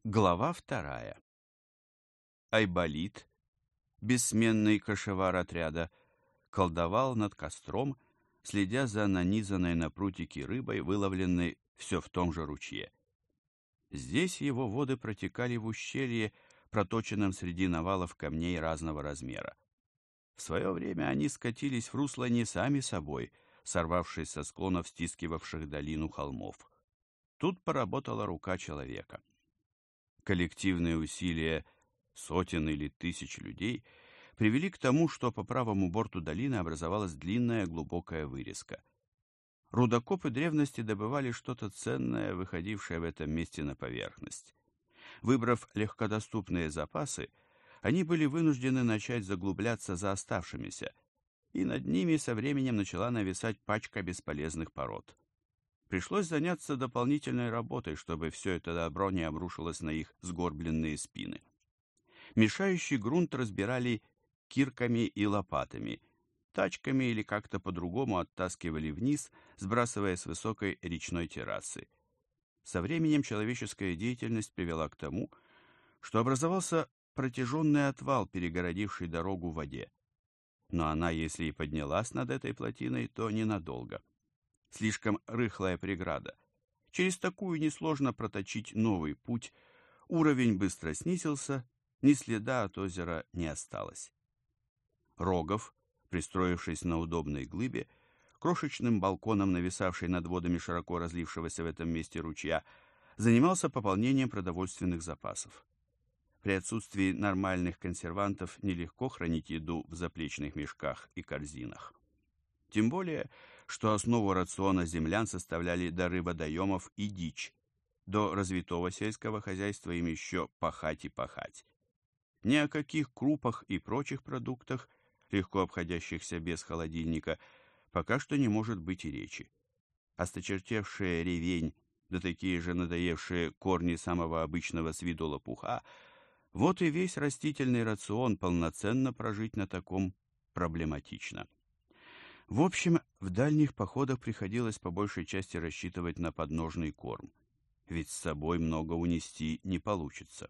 Глава 2. Айболит, бессменный кошевар отряда, колдовал над костром, следя за нанизанной на прутики рыбой, выловленной все в том же ручье. Здесь его воды протекали в ущелье, проточенном среди навалов камней разного размера. В свое время они скатились в русло не сами собой, сорвавшись со склонов, стискивавших долину холмов. Тут поработала рука человека. Коллективные усилия сотен или тысяч людей привели к тому, что по правому борту долины образовалась длинная глубокая вырезка. Рудокопы древности добывали что-то ценное, выходившее в этом месте на поверхность. Выбрав легкодоступные запасы, они были вынуждены начать заглубляться за оставшимися, и над ними со временем начала нависать пачка бесполезных пород. Пришлось заняться дополнительной работой, чтобы все это добро не обрушилось на их сгорбленные спины. Мешающий грунт разбирали кирками и лопатами, тачками или как-то по-другому оттаскивали вниз, сбрасывая с высокой речной террасы. Со временем человеческая деятельность привела к тому, что образовался протяженный отвал, перегородивший дорогу в воде. Но она, если и поднялась над этой плотиной, то ненадолго. Слишком рыхлая преграда. Через такую несложно проточить новый путь, уровень быстро снизился, ни следа от озера не осталось. Рогов, пристроившись на удобной глыбе, крошечным балконом, нависавшей над водами широко разлившегося в этом месте ручья, занимался пополнением продовольственных запасов. При отсутствии нормальных консервантов нелегко хранить еду в заплечных мешках и корзинах. Тем более, что основу рациона землян составляли дары водоемов и дичь. До развитого сельского хозяйства им еще пахать и пахать. Ни о каких крупах и прочих продуктах, легко обходящихся без холодильника, пока что не может быть и речи. Осточертевшая ревень, да такие же надоевшие корни самого обычного с виду лопуха, вот и весь растительный рацион. Полноценно прожить на таком проблематично. В общем, в дальних походах приходилось по большей части рассчитывать на подножный корм, ведь с собой много унести не получится.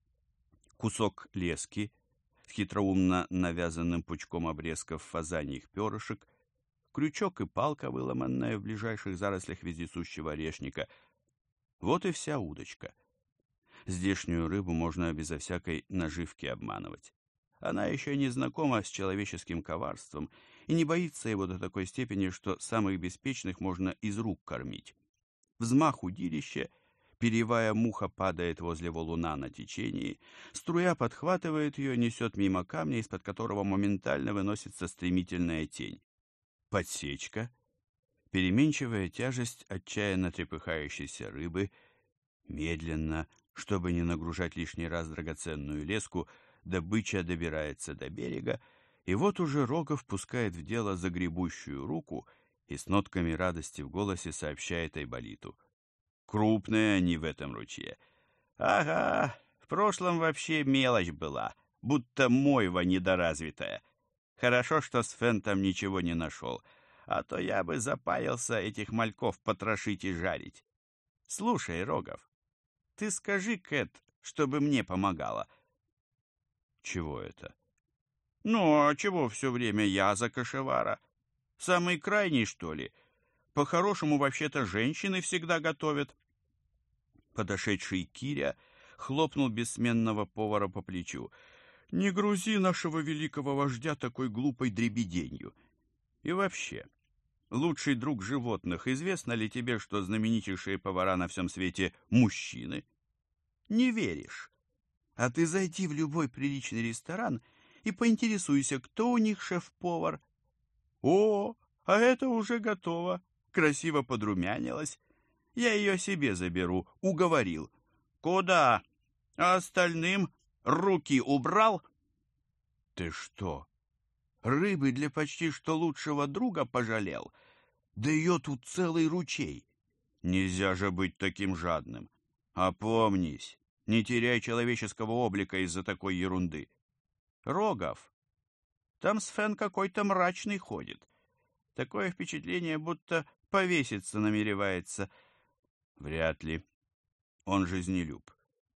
Кусок лески с хитроумно навязанным пучком обрезков фазаньих перышек, крючок и палка, выломанная в ближайших зарослях вездесущего орешника. Вот и вся удочка. Здешнюю рыбу можно безо всякой наживки обманывать. Она еще не знакома с человеческим коварством и не боится его до такой степени, что самых беспечных можно из рук кормить. Взмах удилища, перьевая муха падает возле валуна на течении, струя подхватывает ее, несет мимо камня, из-под которого моментально выносится стремительная тень. Подсечка, переменчивая тяжесть отчаянно трепыхающейся рыбы, медленно, чтобы не нагружать лишний раз драгоценную леску, добыча добирается до берега, и вот уже Рогов пускает в дело загребущую руку и с нотками радости в голосе сообщает Айболиту: крупные они в этом ручье. Ага, в прошлом вообще мелочь была, будто мойва недоразвитая. Хорошо, что Сфен там ничего не нашел, а то я бы запаялся этих мальков потрошить и жарить. Слушай, Рогов, ты скажи Кэт, чтобы мне помогала. Чего это? Ну, а чего все время я за кошевара? Самый крайний, что ли? По-хорошему, вообще-то, женщины всегда готовят. Подошедший Киря хлопнул бессменного повара по плечу. Не грузи нашего великого вождя такой глупой дребеденью. И вообще, лучший друг животных, известно ли тебе, что знаменитейшие повара на всем свете мужчины? Не веришь? А ты зайди в любой приличный ресторан и поинтересуйся, кто у них шеф-повар. О, а это уже готово. Красиво подрумянилась. Я ее себе заберу, уговорил. Куда? А остальным руки убрал? Ты что, рыбы для почти что лучшего друга пожалел? Да ее тут целый ручей. Нельзя же быть таким жадным. Опомнись, не теряй человеческого облика из-за такой ерунды. Рогов, там Сфен какой-то мрачный ходит. Такое впечатление, будто повеситься намеревается. Вряд ли. Он жизнелюб.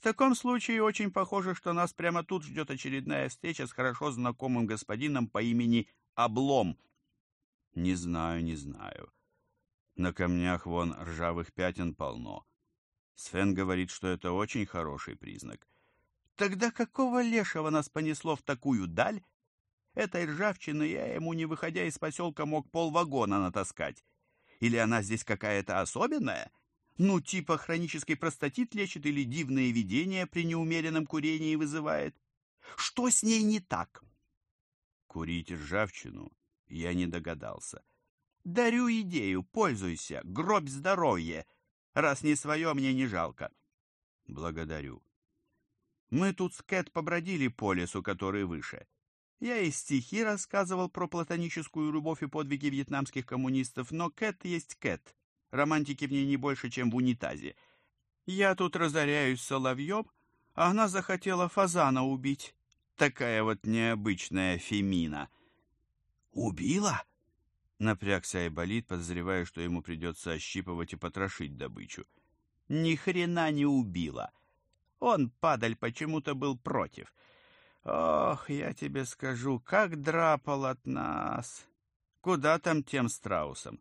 таком случае очень похоже, что нас прямо тут ждет очередная встреча с хорошо знакомым господином по имени Облом. Не знаю, не знаю. На камнях вон ржавых пятен полно. Свен говорит, что это очень хороший признак. Тогда какого лешего нас понесло в такую даль? Этой ржавчины я ему, не выходя из поселка, мог полвагона натаскать. Или она здесь какая-то особенная? Ну, типа хронический простатит лечит или дивные видения при неумеренном курении вызывает? Что с ней не так? Курить ржавчину я не догадался. Дарю идею, пользуйся, гробь здоровье. Раз не свое, мне не жалко. Благодарю. Мы тут с Кэт побродили по лесу, который выше. Я и стихи рассказывал про платоническую любовь и подвиги вьетнамских коммунистов, но Кэт есть Кэт. Романтики в ней не больше, чем в унитазе. Я тут разоряюсь соловьем, а она захотела фазана убить. Такая вот необычная фемина. Убила? Напрягся Айболит, подозревая, что ему придется ощипывать и потрошить добычу. Ни хрена не убила. Он, падаль, почему-то был против. Ох, я тебе скажу, как драпал от нас. Куда там тем страусом?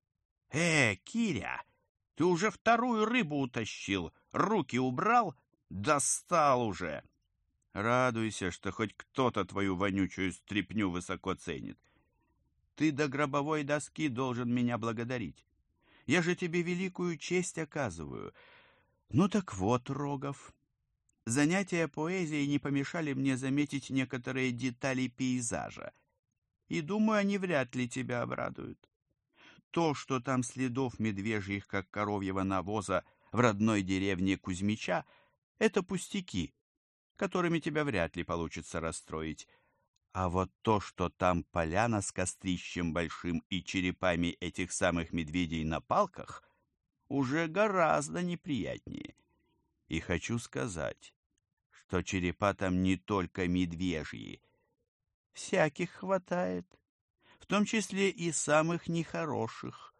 Киря, ты уже вторую рыбу утащил, руки убрал? Достал уже. Радуйся, что хоть кто-то твою вонючую стряпню высоко ценит. Ты до гробовой доски должен меня благодарить. Я же тебе великую честь оказываю. Ну так вот, Рогов, занятия поэзией не помешали мне заметить некоторые детали пейзажа. И думаю, они вряд ли тебя обрадуют. То, что там следов медвежьих, как коровьего навоза, в родной деревне Кузьмича, это пустяки, которыми тебя вряд ли получится расстроить. А вот то, что там поляна с кострищем большим и черепами этих самых медведей на палках, уже гораздо неприятнее. И хочу сказать, что черепа там не только медвежьи. Всяких хватает, в том числе и самых нехороших.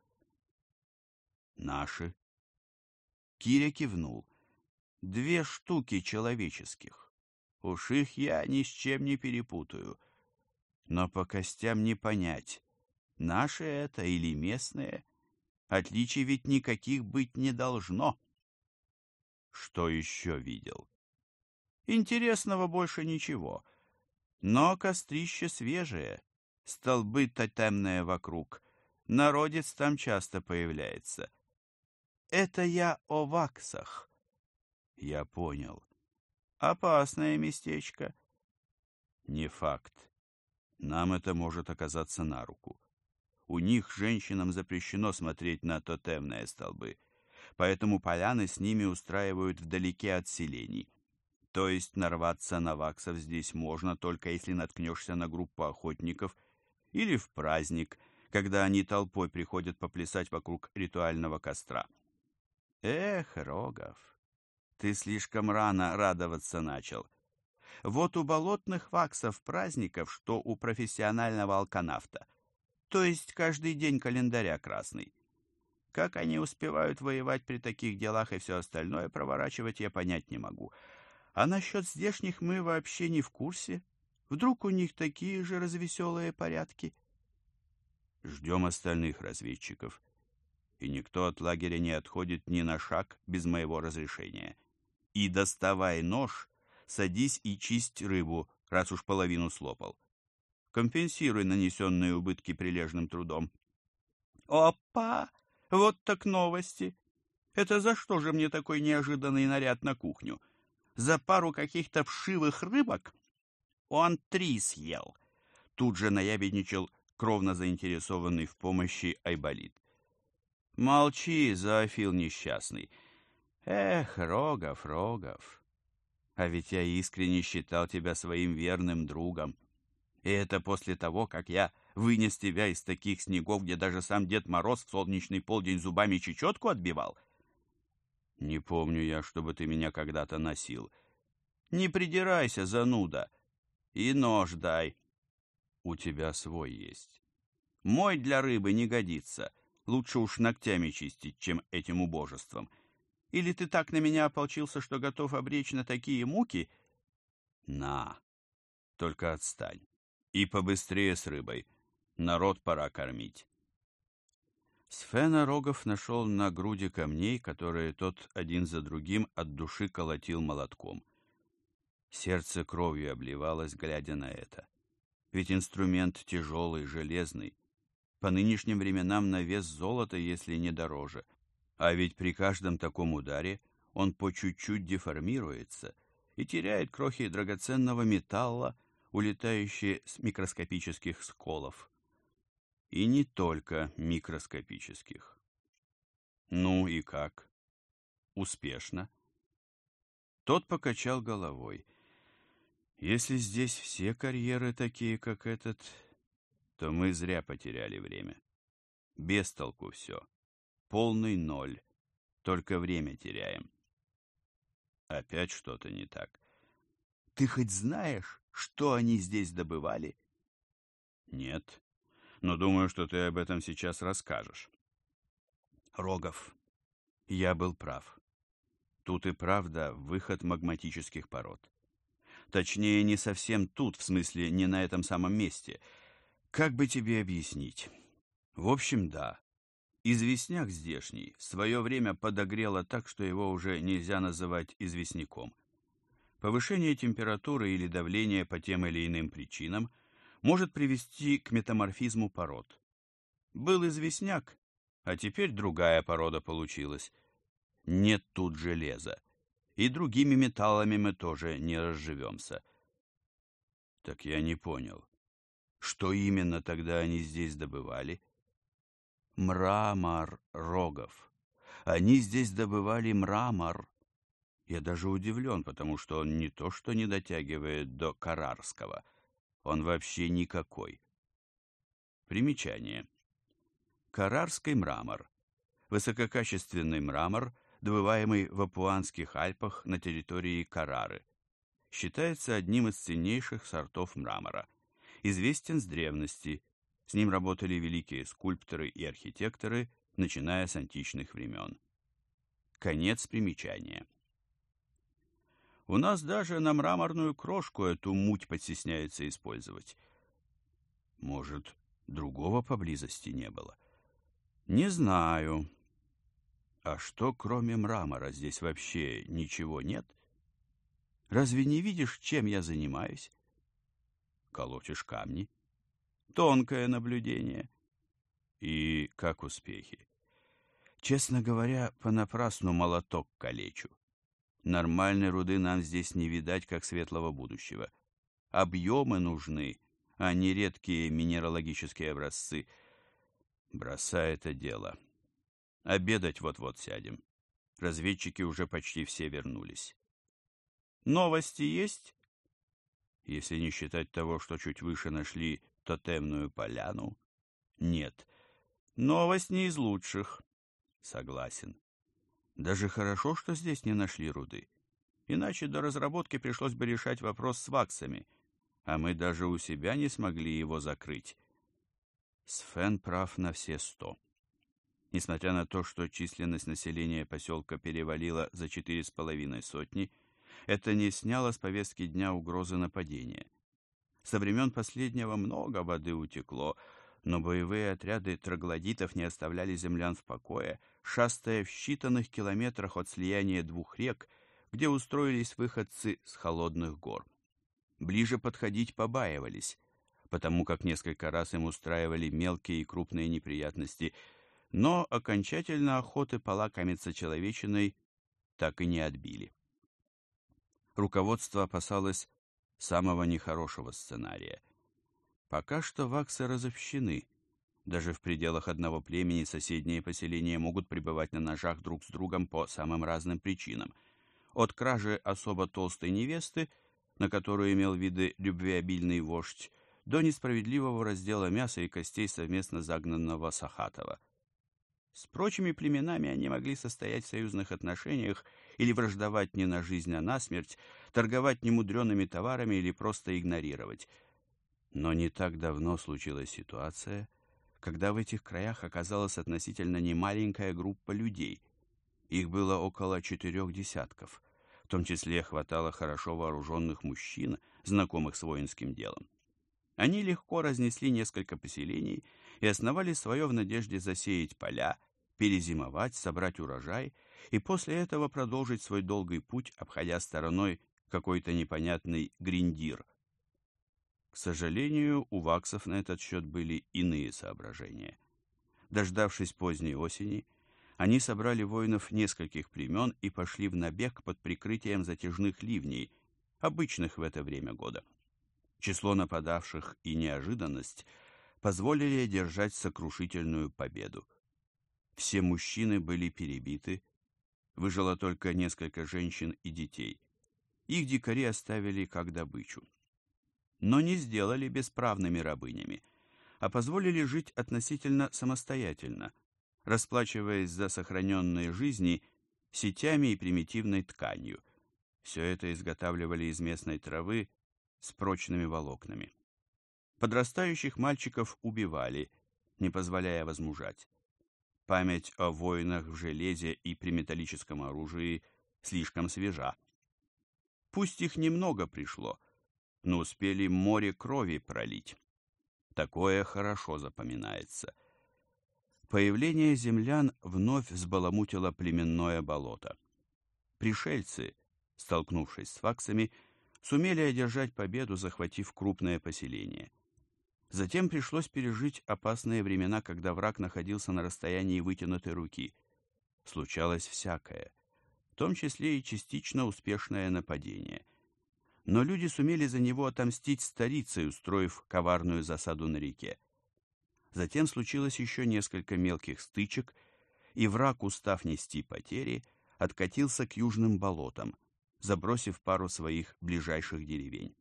Наши. Киря кивнул. 2 штуки человеческих. Уж их я ни с чем не перепутаю. Но по костям не понять, наши это или местные. Отличий ведь никаких быть не должно. Что еще видел? Интересного больше ничего. Но кострище свежее, столбы тотемные вокруг. Народец там часто появляется. Это я о ваксах. Я понял. Опасное местечко. Не факт. Нам это может оказаться на руку. У них, женщинам, запрещено смотреть на тотемные столбы, поэтому поляны с ними устраивают вдалеке от селений. То есть нарваться на ваксов здесь можно, только если наткнешься на группу охотников или в праздник, когда они толпой приходят поплясать вокруг ритуального костра. Эх, Рогов, ты слишком рано радоваться начал. Вот у болотных ваксов праздников, что у профессионального алканавта. То есть каждый день календаря красный. Как они успевают воевать при таких делах и все остальное проворачивать, я понять не могу. А насчет здешних мы вообще не в курсе. Вдруг у них такие же развеселые порядки? Ждем остальных разведчиков. И никто от лагеря не отходит ни на шаг без моего разрешения. И доставай нож, садись и чисть рыбу, раз уж половину слопал. Компенсируй нанесенные убытки прилежным трудом. Опа! Вот так новости! Это за что же мне такой неожиданный наряд на кухню? За пару каких-то вшивых рыбок? Он 3 съел. Тут же наябедничал кровно заинтересованный в помощи Айболит. Молчи, зоофил несчастный. Эх, Рогов, Рогов, а ведь я искренне считал тебя своим верным другом. И это после того, как я вынес тебя из таких снегов, где даже сам Дед Мороз в солнечный полдень зубами чечетку отбивал. Не помню я, чтобы ты меня когда-то носил. Не придирайся, зануда, и нож дай. У тебя свой есть. Мой для рыбы не годится. Лучше уж ногтями чистить, чем этим убожеством. Или ты так на меня ополчился, что готов обречь на такие муки? На, только отстань. И побыстрее с рыбой. Народ пора кормить. Сфена Рогов нашел на груди камней, которые тот один за другим от души колотил молотком. Сердце кровью обливалось, глядя на это. Ведь инструмент тяжелый, железный. По нынешним временам на вес золота, если не дороже. А ведь при каждом таком ударе он по чуть-чуть деформируется и теряет крохи драгоценного металла, улетающие с микроскопических сколов. И не только микроскопических. Ну и как? Успешно. Тот покачал головой. Если здесь все карьеры такие, как этот, то мы зря потеряли время. Без толку все. Полный ноль. Только время теряем. Опять что-то не так. Ты хоть знаешь, что они здесь добывали? Нет. Но думаю, что ты об этом сейчас расскажешь. Рогов, я был прав. Тут и правда выход магматических пород. Точнее, не совсем тут, в смысле, не на этом самом месте. Как бы тебе объяснить? В общем, да. Известняк здешний в свое время подогрело так, что его уже нельзя называть известняком. Повышение температуры или давления по тем или иным причинам может привести к метаморфизму пород. Был известняк, а теперь другая порода получилась. Нет тут железа, и другими металлами мы тоже не разживемся. Так я не понял, что именно тогда они здесь добывали? Мрамор, Рогов. Они здесь добывали мрамор. Я даже удивлен, потому что он не то что не дотягивает до карарского, он вообще никакой. Примечание. Карарский мрамор. Высококачественный мрамор, добываемый в Апуанских Альпах на территории Карары. Считается одним из ценнейших сортов мрамора. Известен с древности. С ним работали великие скульпторы и архитекторы, начиная с античных времен. Конец примечания. У нас даже на мраморную крошку эту муть постесняется использовать. Может, другого поблизости не было? Не знаю. А что, кроме мрамора, здесь вообще ничего нет? Разве не видишь, чем я занимаюсь? Колотишь камни. Тонкое наблюдение. И как успехи? Честно говоря, понапрасну молоток калечу. Нормальной руды нам здесь не видать, как светлого будущего. Объемы нужны, а не редкие минералогические образцы. Бросай это дело. Обедать вот-вот сядем. Разведчики уже почти все вернулись. Новости есть? Если не считать того, что чуть выше нашли тотемную поляну. Нет. Новость не из лучших. Согласен. Даже хорошо, что здесь не нашли руды. Иначе до разработки пришлось бы решать вопрос с ваксами, а мы даже у себя не смогли его закрыть. Сфен прав на все 100. Несмотря на то, что численность населения поселка перевалила за 4,5 сотни, это не сняло с повестки дня угрозы нападения. Со времен последнего много воды утекло, но боевые отряды троглодитов не оставляли землян в покое, шастая в считанных километрах от слияния двух рек, где устроились выходцы с холодных гор. Ближе подходить побаивались, потому как несколько раз им устраивали мелкие и крупные неприятности, но окончательно охоты полакомиться человечиной так и не отбили. Руководство опасалось самого нехорошего сценария. Пока что ваксы разобщены. Даже в пределах одного племени соседние поселения могут пребывать на ножах друг с другом по самым разным причинам. От кражи особо толстой невесты, на которую имел виды любвеобильный вождь, до несправедливого раздела мяса и костей совместно загнанного Сахатова. С прочими племенами они могли состоять в союзных отношениях или враждовать не на жизнь, а на смерть, торговать немудреными товарами или просто игнорировать. Но не так давно случилась ситуация, когда в этих краях оказалась относительно немаленькая группа людей. Их было около 4 десятков. В том числе хватало хорошо вооруженных мужчин, знакомых с воинским делом. Они легко разнесли несколько поселений и основали свое в надежде засеять поля, перезимовать, собрать урожай и после этого продолжить свой долгий путь, обходя стороной какой-то непонятный гриндир. К сожалению, у ваксов на этот счет были иные соображения. Дождавшись поздней осени, они собрали воинов нескольких племен и пошли в набег под прикрытием затяжных ливней, обычных в это время года. Число нападавших и неожиданность позволили одержать сокрушительную победу. Все мужчины были перебиты, выжило только несколько женщин и детей. Их дикари оставили как добычу. Но не сделали бесправными рабынями, а позволили жить относительно самостоятельно, расплачиваясь за сохраненные жизни сетями и примитивной тканью. Все это изготавливали из местной травы с прочными волокнами. Подрастающих мальчиков убивали, не позволяя возмужать. Память о воинах в железе и при металлическом оружии слишком свежа. Пусть их немного пришло, но успели море крови пролить. Такое хорошо запоминается. Появление землян вновь взбаламутило племенное болото. Пришельцы, столкнувшись с ваксами, сумели одержать победу, захватив крупное поселение. Затем пришлось пережить опасные времена, когда враг находился на расстоянии вытянутой руки. Случалось всякое, в том числе и частично успешное нападение. Но люди сумели за него отомстить старицей, устроив коварную засаду на реке. Затем случилось еще несколько мелких стычек, и враг, устав нести потери, откатился к южным болотам, забросив пару своих ближайших деревень.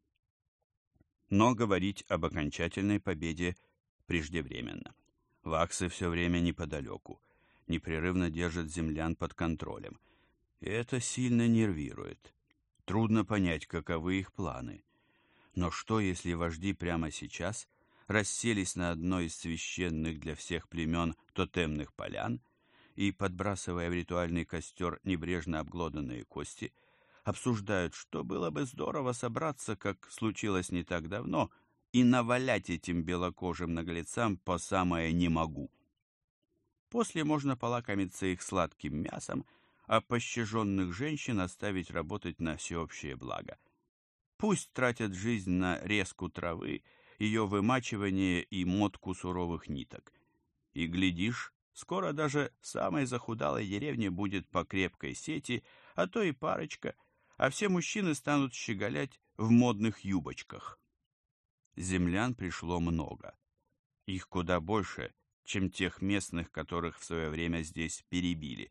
Но говорить об окончательной победе преждевременно. Ваксы все время неподалеку, непрерывно держат землян под контролем. И это сильно нервирует. Трудно понять, каковы их планы. Но что, если вожди прямо сейчас расселись на одной из священных для всех племен тотемных полян и, подбрасывая в ритуальный костер небрежно обглоданные кости, обсуждают, что было бы здорово собраться, как случилось не так давно, и навалять этим белокожим наглецам по самое «не могу». После можно полакомиться их сладким мясом, а пощаженных женщин оставить работать на всеобщее благо. Пусть тратят жизнь на резку травы, ее вымачивание и мотку суровых ниток. И, глядишь, скоро даже в самой захудалой деревне будет по крепкой сети, а то и парочка, а все мужчины станут щеголять в модных юбочках. Землян пришло много. Их куда больше, чем тех местных, которых в свое время здесь перебили.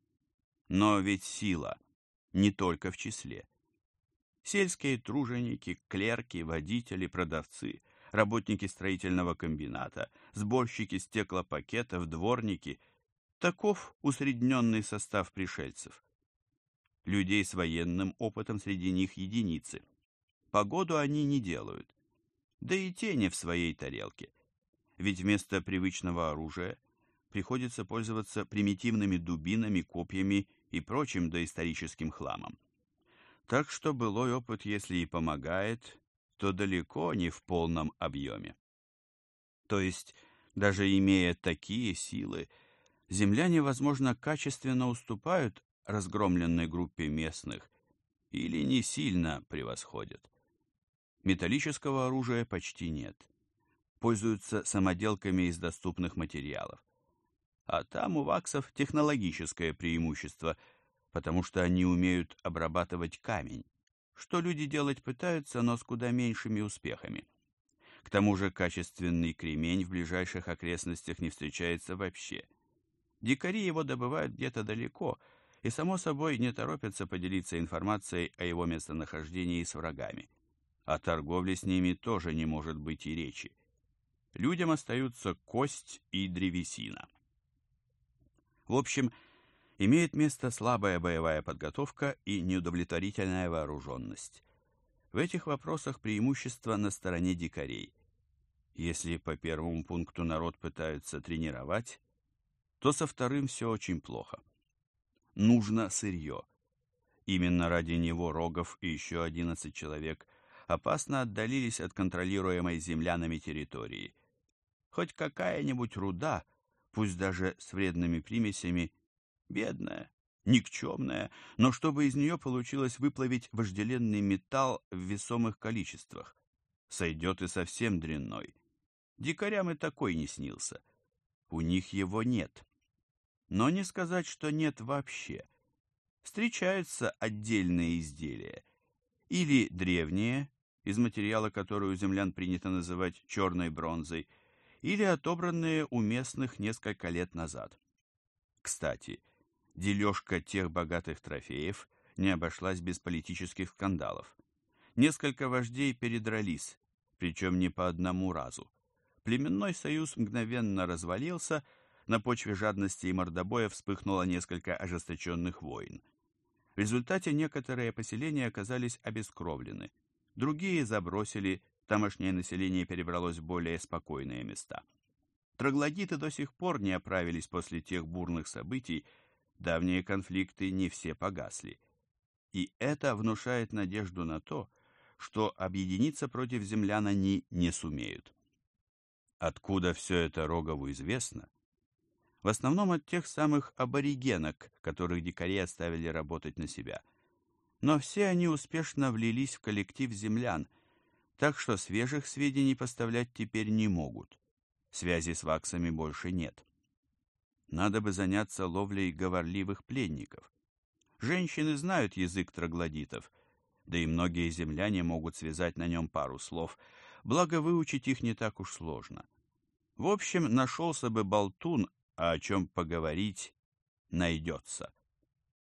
Но ведь сила не только в числе. Сельские труженики, клерки, водители, продавцы, работники строительного комбината, сборщики стеклопакетов, дворники – таков усредненный состав пришельцев. Людей с военным опытом среди них единицы. Погоду они не делают. Да и те не в своей тарелке. Ведь вместо привычного оружия приходится пользоваться примитивными дубинами, копьями и прочим доисторическим хламом. Так что былой опыт, если и помогает, то далеко не в полном объеме. То есть, даже имея такие силы, земляне, возможно, качественно уступают разгромленной группе местных или не сильно превосходят. Металлического оружия почти нет. Пользуются самоделками из доступных материалов. А там у ваксов технологическое преимущество, потому что они умеют обрабатывать камень, что люди делать пытаются, но с куда меньшими успехами. К тому же качественный кремень в ближайших окрестностях не встречается вообще. Дикари его добывают где-то далеко и, само собой, не торопятся поделиться информацией о его местонахождении с врагами. О торговле с ними тоже не может быть и речи. Людям остаются кость и древесина. В общем, имеет место слабая боевая подготовка и неудовлетворительная вооруженность. В этих вопросах преимущество на стороне дикарей. Если по первому пункту народ пытаются тренировать, то со вторым все очень плохо. нужно сырье. Именно ради него Рогов и еще 11 человек опасно отдалились от контролируемой землянами территории. Хоть какая-нибудь руда, пусть даже с вредными примесями, бедная, никчемная, но чтобы из нее получилось выплавить вожделенный металл в весомых количествах. Сойдет и совсем дрянной. Дикарям и такой не снился. У них его нет. Но не сказать, что нет вообще. Встречаются отдельные изделия. Или древние, из материала, который у землян принято называть черной бронзой, или отобранные у местных несколько лет назад. Кстати, дележка тех богатых трофеев не обошлась без политических скандалов. Несколько вождей передрались, причем не по одному разу. Племенной союз мгновенно развалился, на почве жадности и мордобоя вспыхнуло несколько ожесточенных войн. В результате некоторые поселения оказались обескровлены, другие забросили, тамошнее население перебралось в более спокойные места. Троглодиты до сих пор не оправились после тех бурных событий, давние конфликты не все погасли. И это внушает надежду на то, что объединиться против землян они не сумеют. Откуда все это Рогову известно? В основном от тех самых аборигенок, которых дикари оставили работать на себя. Но все они успешно влились в коллектив землян, так что свежих сведений поставлять теперь не могут. Связи с ваксами больше нет. Надо бы заняться ловлей говорливых пленников. Женщины знают язык троглодитов, да и многие земляне могут связать на нем пару слов, благо выучить их не так уж сложно. В общем, нашелся бы болтун, а о чем поговорить найдется.